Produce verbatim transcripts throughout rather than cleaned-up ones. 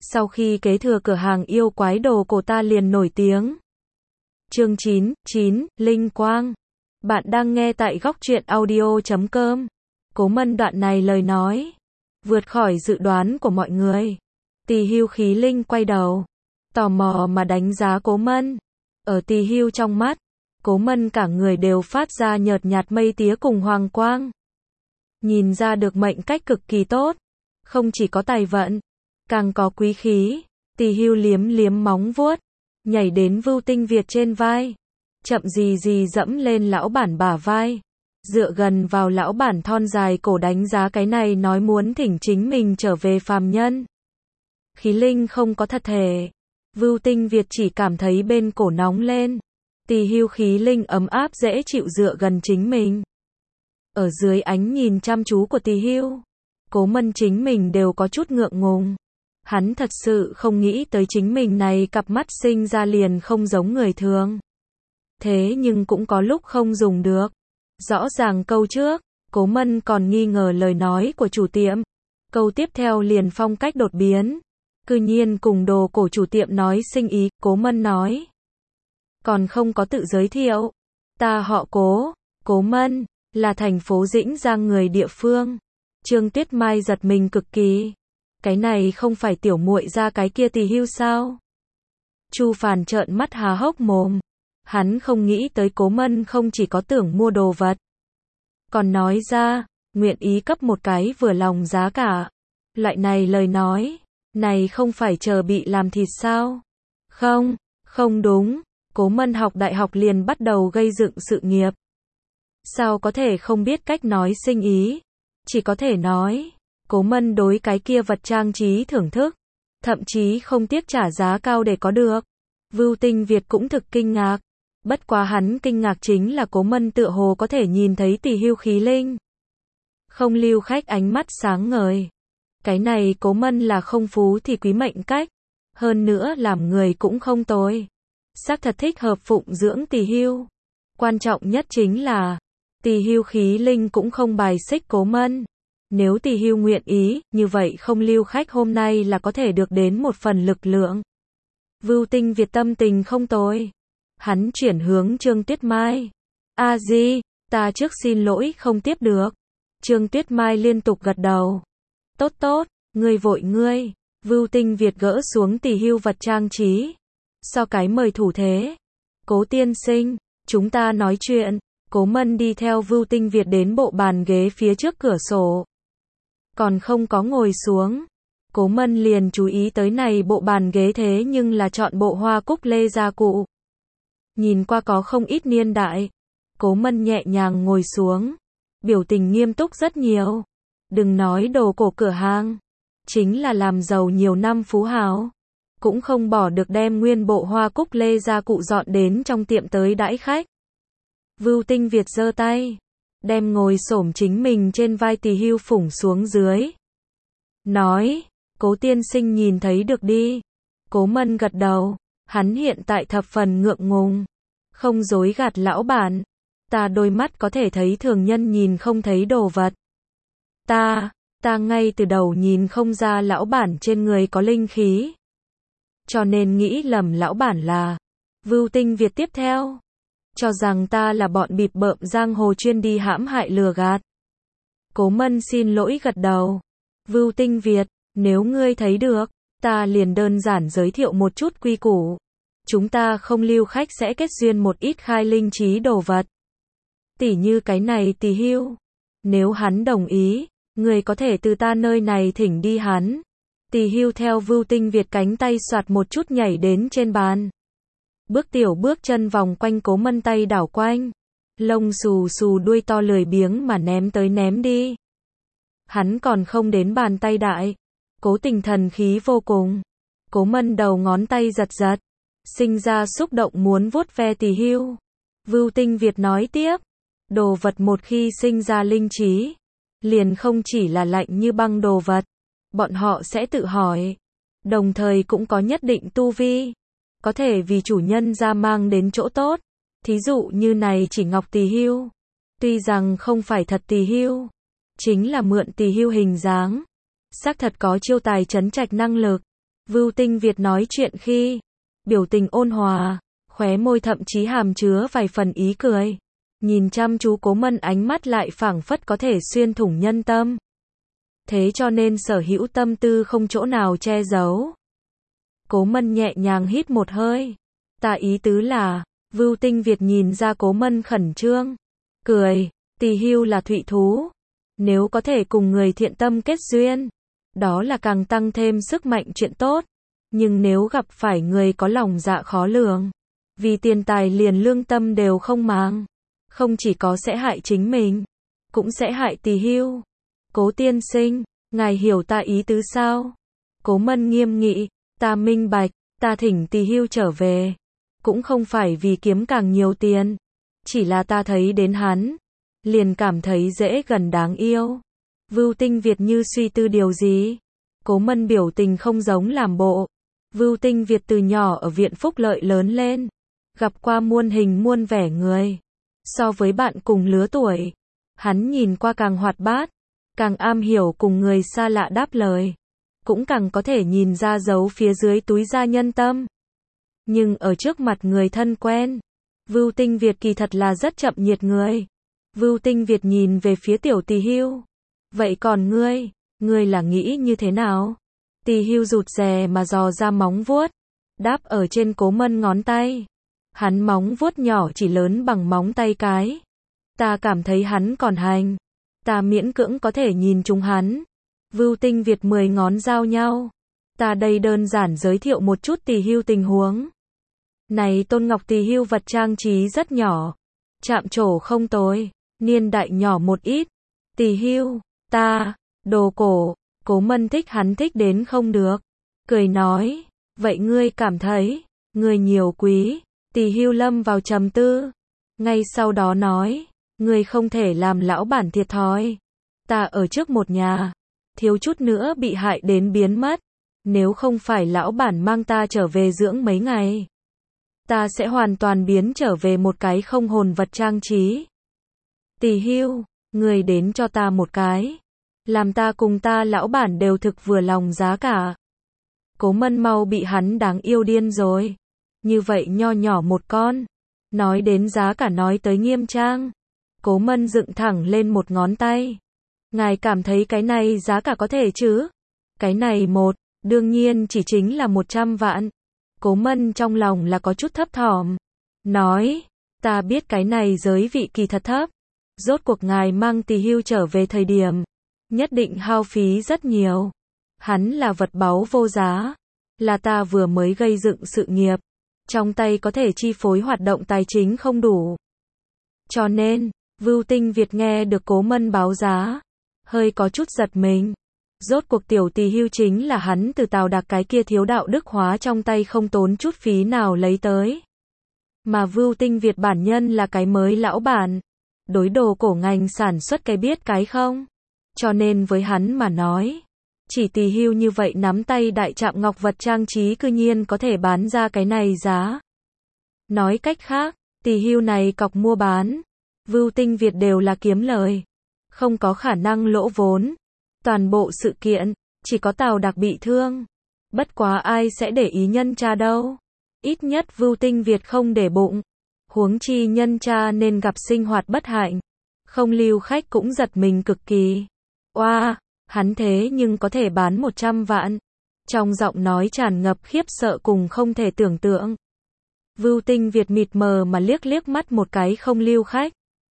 Sau khi kế thừa cửa hàng yêu quái đồ cổ ta liền nổi tiếng. Chương chín, chín, Linh Quang. Bạn đang nghe tại góc truyện audio chấm com. Cố Mân đoạn này lời nói vượt khỏi dự đoán của mọi người. Tỳ Hưu Khí Linh quay đầu, tò mò mà đánh giá Cố Mân. Ở Tỳ Hưu trong mắt, Cố Mân cả người đều phát ra nhợt nhạt mây tía cùng hoàng quang. Nhìn ra được mệnh cách cực kỳ tốt, không chỉ có tài vận, càng có quý khí. Tỳ Hưu liếm liếm móng vuốt, nhảy đến Vưu Tinh Việt trên vai, chậm gì gì dẫm lên lão bản bả vai, dựa gần vào lão bản thon dài cổ đánh giá cái này nói muốn thỉnh chính mình trở về phàm nhân. Khí linh không có thật thể, Vưu Tinh Việt chỉ cảm thấy bên cổ nóng lên. Tỳ Hưu khí linh ấm áp dễ chịu dựa gần chính mình. Ở dưới ánh nhìn chăm chú của Tỳ Hưu, Cố Mân chính mình đều có chút ngượng ngùng. Hắn thật sự không nghĩ tới chính mình này cặp mắt sinh ra liền không giống người thường. Thế nhưng cũng có lúc không dùng được. Rõ ràng câu trước, Cố Mân còn nghi ngờ lời nói của chủ tiệm. Câu tiếp theo liền phong cách đột biến. Cư nhiên cùng đồ cổ chủ tiệm nói sinh ý, Cố Mân nói. Còn không có tự giới thiệu. Ta họ Cố, Cố Mân, là thành phố Dĩnh Giang người địa phương. Trương Tuyết Mai giật mình cực kỳ. Cái này không phải tiểu muội ra cái kia Tỳ Hưu sao? Chu Phàn trợn mắt há hốc mồm. Hắn không nghĩ tới Cố Mân không chỉ có tưởng mua đồ vật, còn nói ra, nguyện ý cấp một cái vừa lòng giá cả. Loại này lời nói, này không phải chờ bị làm thịt sao? Không, không đúng, Cố Mân học đại học liền bắt đầu gây dựng sự nghiệp. Sao có thể không biết cách nói sinh ý? Chỉ có thể nói, Cố Mân đối cái kia vật trang trí thưởng thức, thậm chí không tiếc trả giá cao để có được. Vưu Tinh Việt cũng thực kinh ngạc. Bất quá hắn kinh ngạc chính là Cố Mân tựa hồ có thể nhìn thấy Tỳ Hưu khí linh. Không lưu khách ánh mắt sáng ngời. Cái này Cố Mân là không phú thì quý mệnh cách. Hơn nữa làm người cũng không tồi. Xác thật thích hợp phụng dưỡng Tỳ Hưu. Quan trọng nhất chính là, Tỳ Hưu khí linh cũng không bài xích Cố Mân. Nếu Tỳ Hưu nguyện ý, như vậy không lưu khách hôm nay là có thể được đến một phần lực lượng. Vưu Tinh Việt tâm tình không tồi. Hắn chuyển hướng Trương Tuyết Mai. A Di, ta trước xin lỗi không tiếp được. Trương Tuyết Mai liên tục gật đầu. Tốt tốt, ngươi vội ngươi. Vưu Tinh Việt gỡ xuống Tỳ Hưu vật trang trí. So cái mời thủ thế. Cố tiên sinh, chúng ta nói chuyện. Cố Mân đi theo Vưu Tinh Việt đến bộ bàn ghế phía trước cửa sổ. Còn không có ngồi xuống, Cố Mân liền chú ý tới này bộ bàn ghế thế nhưng là chọn bộ hoa cúc lê gia cụ. Nhìn qua có không ít niên đại. Cố Mân nhẹ nhàng ngồi xuống, biểu tình nghiêm túc rất nhiều. Đừng nói đồ cổ cửa hàng, chính là làm giàu nhiều năm phú hào, cũng không bỏ được đem nguyên bộ hoa cúc lê gia cụ dọn đến trong tiệm tới đãi khách. Vưu Tinh Việt giơ tay, đem ngồi xổm chính mình trên vai Tỳ Hưu phủng xuống dưới. Nói, Cố tiên sinh nhìn thấy được đi. Cố Mân gật đầu, hắn hiện tại thập phần ngượng ngùng. Không dối gạt lão bản. Ta đôi mắt có thể thấy thường nhân nhìn không thấy đồ vật. Ta, ta ngay từ đầu nhìn không ra lão bản trên người có linh khí. Cho nên nghĩ lầm lão bản là Vưu Tinh Việt tiếp theo. Cho rằng ta là bọn bịp bợm giang hồ chuyên đi hãm hại lừa gạt. Cố Mân xin lỗi gật đầu. Vưu Tinh Việt, nếu ngươi thấy được, ta liền đơn giản giới thiệu một chút quy củ. Chúng ta không lưu khách sẽ kết duyên một ít khai linh trí đồ vật. Tỉ như cái này Tỳ Hưu. Nếu hắn đồng ý, ngươi có thể từ ta nơi này thỉnh đi hắn. Tỳ Hưu theo Vưu Tinh Việt cánh tay soạt một chút nhảy đến trên bàn. Bước tiểu bước chân vòng quanh Cố Mân tay đảo quanh. Lông xù xù đuôi to lười biếng mà ném tới ném đi. Hắn còn không đến bàn tay đại. Cố Tình thần khí vô cùng. Cố Mân đầu ngón tay giật giật, sinh ra xúc động muốn vuốt ve Tỳ Hưu. Vưu Tinh Việt nói tiếp. Đồ vật một khi sinh ra linh trí, liền không chỉ là lạnh như băng đồ vật. Bọn họ sẽ tự hỏi. Đồng thời cũng có nhất định tu vi. Có thể vì chủ nhân ra mang đến chỗ tốt. Thí dụ như này chỉ ngọc Tỳ Hưu. Tuy rằng không phải thật Tỳ Hưu, chính là mượn Tỳ Hưu hình dáng. Xác thật có chiêu tài trấn trạch năng lực. Vưu Tinh Việt nói chuyện khi biểu tình ôn hòa, khóe môi thậm chí hàm chứa vài phần ý cười. Nhìn chăm chú Cố Mân ánh mắt lại phảng phất có thể xuyên thủng nhân tâm. Thế cho nên sở hữu tâm tư không chỗ nào che giấu. Cố Mân nhẹ nhàng hít một hơi. Ta ý tứ là, Vưu Tinh Việt nhìn ra Cố Mân khẩn trương. Cười, tỳ hưu là thụy thú. Nếu có thể cùng người thiện tâm kết duyên, đó là càng tăng thêm sức mạnh chuyện tốt. Nhưng nếu gặp phải người có lòng dạ khó lường, vì tiền tài liền lương tâm đều không màng, không chỉ có sẽ hại chính mình, cũng sẽ hại tỳ hưu. Cố tiên sinh, ngài hiểu ta ý tứ sao? Cố Mân nghiêm nghị, ta minh bạch, ta thỉnh tỳ hưu trở về, cũng không phải vì kiếm càng nhiều tiền, chỉ là ta thấy đến hắn, liền cảm thấy dễ gần đáng yêu. Vưu Tinh Việt như suy tư điều gì. Cố Mân biểu tình không giống làm bộ. Vưu Tinh Việt từ nhỏ ở viện phúc lợi lớn lên, gặp qua muôn hình muôn vẻ người. So với bạn cùng lứa tuổi, hắn nhìn qua càng hoạt bát, càng am hiểu cùng người xa lạ đáp lời, cũng càng có thể nhìn ra dấu phía dưới túi da nhân tâm. Nhưng ở trước mặt người thân quen, Vưu Tinh Việt kỳ thật là rất chậm nhiệt người. Vưu Tinh Việt nhìn về phía tiểu tỳ hưu. Vậy còn ngươi, ngươi là nghĩ như thế nào? Tỳ hưu rụt rè mà dò ra móng vuốt, đáp ở trên Cố Mân ngón tay. Hắn móng vuốt nhỏ chỉ lớn bằng móng tay cái. Ta cảm thấy hắn còn hành. Ta miễn cưỡng có thể nhìn trúng hắn. Vưu Tinh Việt mười ngón giao nhau. Ta đây đơn giản giới thiệu một chút tỳ hưu tình huống. Này Tôn Ngọc tỳ hưu vật trang trí rất nhỏ, chạm trổ không tồi, niên đại nhỏ một ít. Tỳ hưu, ta, đồ cổ. Cố Mân thích hắn thích đến không được, cười nói, vậy ngươi cảm thấy, ngươi nhiều quý. Tỳ hưu lâm vào trầm tư, ngay sau đó nói, ngươi không thể làm lão bản thiệt thòi. Ta ở trước một nhà, thiếu chút nữa bị hại đến biến mất, nếu không phải lão bản mang ta trở về dưỡng mấy ngày, ta sẽ hoàn toàn biến trở về một cái không hồn vật trang trí. Tỳ hưu, ngươi đến cho ta một cái, làm ta cùng ta lão bản đều thực vừa lòng giá cả. Cố Mân mau bị hắn đáng yêu điên rồi. Như vậy nho nhỏ một con, nói đến giá cả nói tới nghiêm trang. Cố Mân dựng thẳng lên một ngón tay. Ngài cảm thấy cái này giá cả có thể chứ? Cái này một, đương nhiên chỉ chính là một trăm vạn. Cố Mân trong lòng là có chút thấp thỏm. Nói, ta biết cái này giới vị kỳ thật thấp. Rốt cuộc ngài mang tỳ hưu trở về thời điểm, nhất định hao phí rất nhiều. Hắn là vật báu vô giá, là ta vừa mới gây dựng sự nghiệp, trong tay có thể chi phối hoạt động tài chính không đủ. Cho nên, Vưu Tinh Việt nghe được Cố Mân báo giá, hơi có chút giật mình. Rốt cuộc tiểu tỳ hưu chính là hắn từ Tào Đạc cái kia thiếu đạo đức hóa trong tay không tốn chút phí nào lấy tới. Mà Vưu Tinh Việt bản nhân là cái mới lão bản, đối đồ cổ ngành sản xuất cái biết cái không. Cho nên với hắn mà nói, chỉ tỳ hưu như vậy nắm tay đại chạm ngọc vật trang trí cư nhiên có thể bán ra cái này giá. Nói cách khác, tỳ hưu này cọc mua bán, Vưu Tinh Việt đều là kiếm lời, không có khả năng lỗ vốn. Toàn bộ sự kiện, chỉ có Tào Đạc bị thương. Bất quá ai sẽ để ý nhân cha đâu. Ít nhất Vưu Tinh Việt không để bụng. Huống chi nhân cha nên gặp sinh hoạt bất hạnh. Không lưu khách cũng giật mình cực kỳ. Oa, wow, hắn thế nhưng có thể bán một trăm vạn. Trong giọng nói tràn ngập khiếp sợ cùng không thể tưởng tượng. Vưu Tinh Việt mịt mờ mà liếc liếc mắt một cái không lưu khách.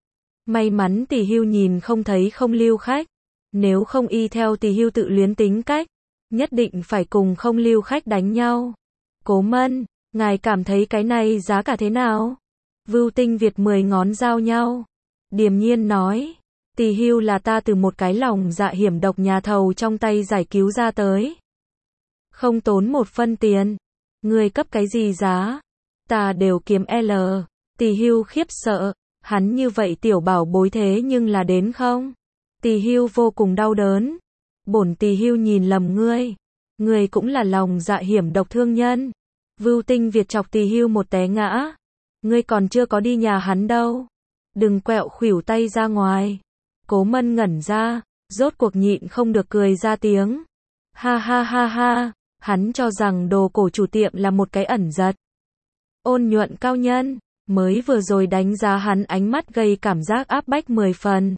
May mắn tỳ hưu nhìn không thấy không lưu khách. Nếu không y theo tỳ hưu tự luyến tính cách, nhất định phải cùng không lưu khách đánh nhau. Cố Mân, ngài cảm thấy cái này giá cả thế nào? Vưu Tinh Việt mười ngón giao nhau. Điềm nhiên nói, tỳ hưu là ta từ một cái lòng dạ hiểm độc nhà thầu trong tay giải cứu ra tới. Không tốn một phân tiền. Người cấp cái gì giá? Ta đều kiếm L. Tỳ hưu khiếp sợ, hắn như vậy tiểu bảo bối thế nhưng là đến không? Tỳ hưu vô cùng đau đớn. Bổn tỳ hưu nhìn lầm ngươi. Ngươi cũng là lòng dạ hiểm độc thương nhân. Vưu Tinh Việt chọc tỳ hưu một té ngã. Ngươi còn chưa có đi nhà hắn đâu. Đừng quẹo khuỷu tay ra ngoài. Cố Mân ngẩn ra, rốt cuộc nhịn không được cười ra tiếng. Ha ha ha ha, Hắn cho rằng đồ cổ chủ tiệm là một cái ẩn giật. Ôn nhuận cao nhân, mới vừa rồi đánh giá hắn ánh mắt gây cảm giác áp bách mười phần.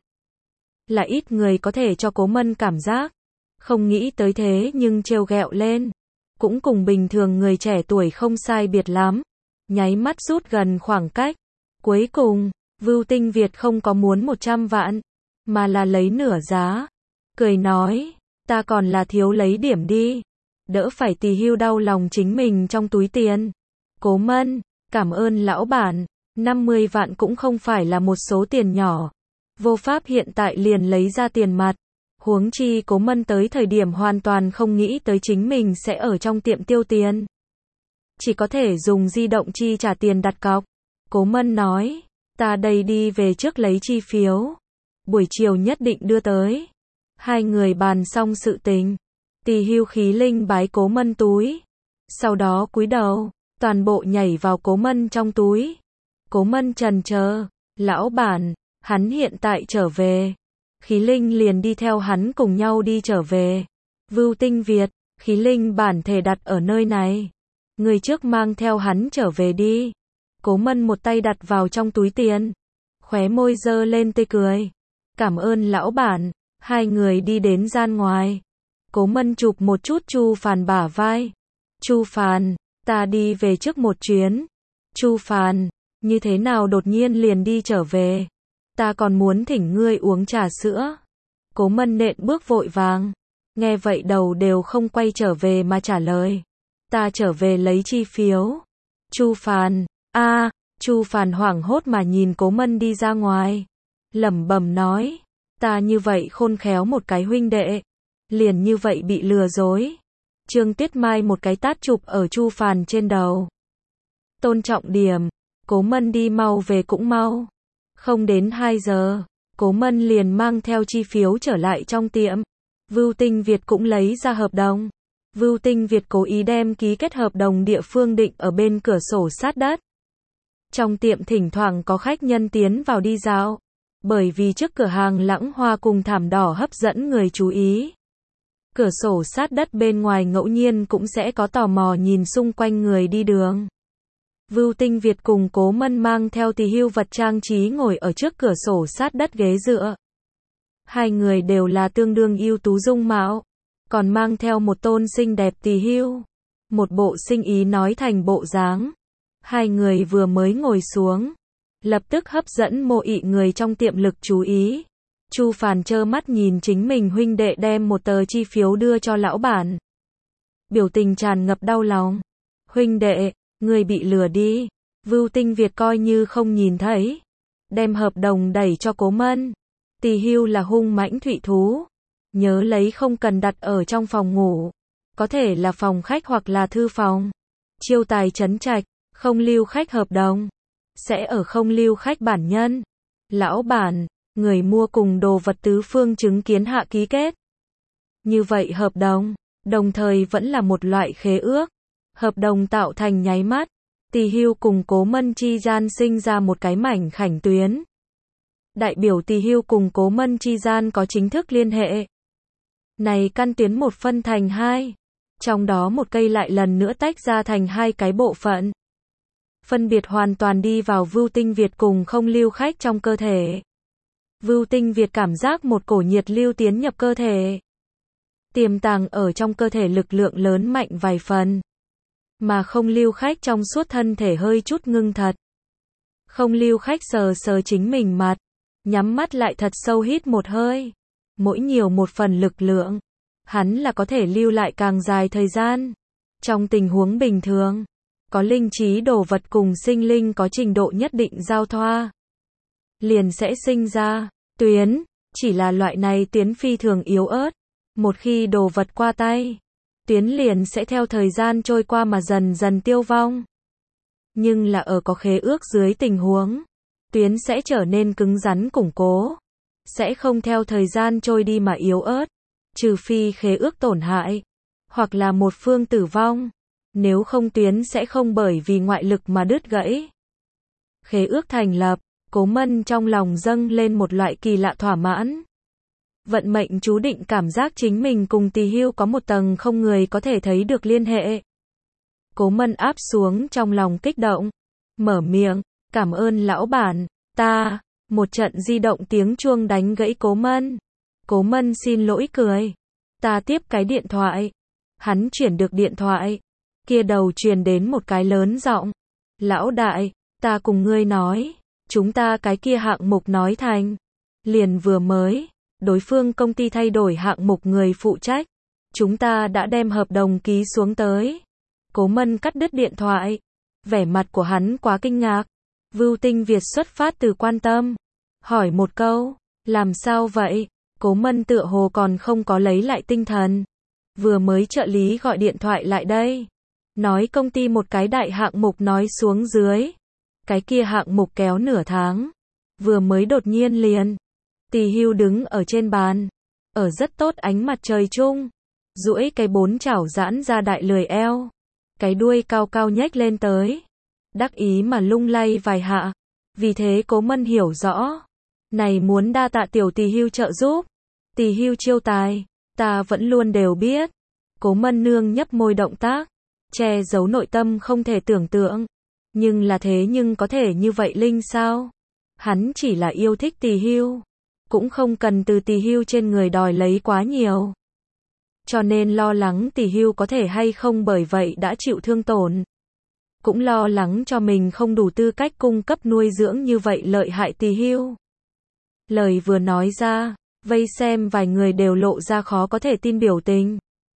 Là ít người có thể cho Cố Mân cảm giác. Không nghĩ tới thế nhưng trêu ghẹo lên. Cũng cùng bình thường người trẻ tuổi không sai biệt lắm. Nháy mắt rút gần khoảng cách. Cuối cùng, Vưu Tinh Việt không có muốn một trăm vạn, mà là lấy nửa giá. Cười nói, ta còn là thiếu lấy điểm đi. Đỡ phải tỳ hưu đau lòng chính mình trong túi tiền. Cố Mân, cảm ơn lão bản, năm mươi vạn cũng không phải là một số tiền nhỏ. Vô pháp hiện tại liền lấy ra tiền mặt. Huống chi Cố Mân tới thời điểm hoàn toàn không nghĩ tới chính mình sẽ ở trong tiệm tiêu tiền. Chỉ có thể dùng di động chi trả tiền đặt cọc. Cố Mân nói, ta đây đi về trước lấy chi phiếu. Buổi chiều nhất định đưa tới. Hai người bàn xong sự tình. Tỳ hưu khí linh bái Cố Mân túi. Sau đó cúi đầu, toàn bộ nhảy vào Cố Mân trong túi. Cố Mân trần chờ, lão bản, hắn hiện tại trở về. Khí linh liền đi theo hắn cùng nhau đi trở về. Vưu Tinh Việt, khí linh bản thể đặt ở nơi này. Người trước mang theo hắn trở về đi. Cố Mân một tay đặt vào trong túi tiền. Khóe môi dơ lên tươi cười. Cảm ơn lão bản. Hai người đi đến gian ngoài. Cố Mân chụp một chút Chu Phàn bả vai. Chu Phàn, ta đi về trước một chuyến. Chu Phàn, như thế nào đột nhiên liền đi trở về? Ta còn muốn thỉnh ngươi uống trà sữa. Cố Mân nện bước vội vàng. Nghe vậy đầu đều không quay trở về mà trả lời. Ta trở về lấy chi phiếu. Chu Phàn, a, Chu Phàn hoảng hốt mà nhìn Cố Mân đi ra ngoài. Lẩm bẩm nói, ta như vậy khôn khéo một cái huynh đệ, liền như vậy bị lừa dối. Trương Tuyết Mai một cái tát chụp ở Chu Phàn trên đầu. Tôn trọng điểm, Cố Mân đi mau về cũng mau. Không đến hai giờ, Cố Mân liền mang theo chi phiếu trở lại trong tiệm. Vưu Tinh Việt cũng lấy ra hợp đồng. Vưu Tinh Việt cố ý đem ký kết hợp đồng địa phương định ở bên cửa sổ sát đất. Trong tiệm thỉnh thoảng có khách nhân tiến vào đi dạo. Bởi vì trước cửa hàng lãng hoa cùng thảm đỏ hấp dẫn người chú ý. Cửa sổ sát đất bên ngoài ngẫu nhiên cũng sẽ có tò mò nhìn xung quanh người đi đường. Vưu Tinh Việt cùng Cố Mân mang theo tỳ hưu vật trang trí ngồi ở trước cửa sổ sát đất ghế dựa. Hai người đều là tương đương ưu tú dung mạo, còn mang theo một tôn xinh đẹp tỳ hưu. Một bộ sinh ý nói thành bộ dáng. Hai người vừa mới ngồi xuống, lập tức hấp dẫn mộ ị người trong tiệm lực chú ý. Chu Phàn trơ mắt nhìn chính mình huynh đệ đem một tờ chi phiếu đưa cho lão bản. Biểu tình tràn ngập đau lòng. Huynh đệ, người bị lừa đi. Vưu Tinh Việt coi như không nhìn thấy. Đem hợp đồng đẩy cho Cố Mân. Tỳ hưu là hung mãnh thụy thú. Nhớ lấy không cần đặt ở trong phòng ngủ. Có thể là phòng khách hoặc là thư phòng. Chiêu tài trấn trạch, không lưu khách hợp đồng. Sẽ ở không lưu khách bản nhân. Lão bản, người mua cùng đồ vật tứ phương chứng kiến hạ ký kết. Như vậy hợp đồng, đồng thời vẫn là một loại khế ước. Hợp đồng tạo thành nháy mắt. Tỳ hưu cùng Cố Mân chi gian sinh ra một cái mảnh khảnh tuyến. Đại biểu tỳ hưu cùng Cố Mân chi gian có chính thức liên hệ. Này căn tuyến một phân thành hai. Trong đó một cây lại lần nữa tách ra thành hai cái bộ phận. Phân biệt hoàn toàn đi vào Vưu Tinh Việt cùng không lưu khách trong cơ thể. Vưu Tinh Việt cảm giác một cổ nhiệt lưu tiến nhập cơ thể. Tiềm tàng ở trong cơ thể lực lượng lớn mạnh vài phần. Mà không lưu khách trong suốt thân thể hơi chút ngưng thật. Không lưu khách sờ sờ chính mình mặt. Nhắm mắt lại thật sâu hít một hơi. Mỗi nhiều một phần lực lượng. Hắn là có thể lưu lại càng dài thời gian. Trong tình huống bình thường. Có linh trí đồ vật cùng sinh linh có trình độ nhất định giao thoa. Liền sẽ sinh ra tuyến. Chỉ là loại này tuyến phi thường yếu ớt. Một khi đồ vật qua tay. Tuyến liền sẽ theo thời gian trôi qua mà dần dần tiêu vong. Nhưng là ở có khế ước dưới tình huống. Tuyến sẽ trở nên cứng rắn củng cố. Sẽ không theo thời gian trôi đi mà yếu ớt. Trừ phi khế ước tổn hại. Hoặc là một phương tử vong. Nếu không tuyến sẽ không bởi vì ngoại lực mà đứt gãy. Khế ước thành lập. Cố Mân trong lòng dâng lên một loại kỳ lạ thỏa mãn. Vận mệnh chú định cảm giác chính mình cùng Tỳ Hưu có một tầng không người có thể thấy được liên hệ. Cố Mân áp xuống trong lòng kích động, mở miệng, cảm ơn lão bản, ta, một trận di động tiếng chuông đánh gãy Cố Mân. Cố Mân xin lỗi cười, ta tiếp cái điện thoại. Hắn chuyển được điện thoại, kia đầu truyền đến một cái lớn giọng, lão đại, ta cùng ngươi nói, chúng ta cái kia hạng mục nói thành, liền vừa mới, đối phương công ty thay đổi hạng mục người phụ trách, chúng ta đã đem hợp đồng ký xuống tới. Cố Mân cắt đứt điện thoại, vẻ mặt của hắn quá kinh ngạc. Vưu Tinh Việt xuất phát từ quan tâm, hỏi một câu, làm sao vậy? Cố Mân tựa hồ còn không có lấy lại tinh thần. Vừa mới trợ lý gọi điện thoại lại đây, nói công ty một cái đại hạng mục nói xuống dưới. Cái kia hạng mục kéo nửa tháng, vừa mới đột nhiên liền. Tỳ Hưu đứng ở trên bàn, ở rất tốt ánh mặt trời chung, duỗi cái bốn chảo giãn ra đại lười eo, cái đuôi cao cao nhếch lên tới, đắc ý mà lung lay vài hạ. Vì thế Cố Mân hiểu rõ, này muốn đa tạ tiểu Tỳ Hưu trợ giúp. Tỳ Hưu chiêu tài, ta vẫn luôn đều biết. Cố Mân nương nhấp môi động tác, che giấu nội tâm không thể tưởng tượng. Nhưng là thế nhưng có thể như vậy linh sao? Hắn chỉ là yêu thích Tỳ Hưu, cũng không cần từ Tỳ Hưu trên người đòi lấy quá nhiều. Cho nên lo lắng Tỳ Hưu có thể hay không bởi vậy đã chịu thương tổn. Cũng lo lắng cho mình không đủ tư cách cung cấp nuôi dưỡng như vậy lợi hại Tỳ Hưu. Lời vừa nói ra, vây xem vài người đều lộ ra khó có thể tin biểu tình.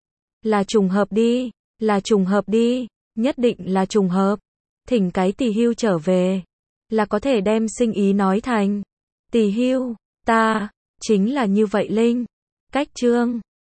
Là trùng hợp đi, là trùng hợp đi, nhất định là trùng hợp. Thỉnh cái Tỳ Hưu trở về, là có thể đem sinh ý nói thành. Tỳ Hưu, ta, chính là như vậy linh. Cách chương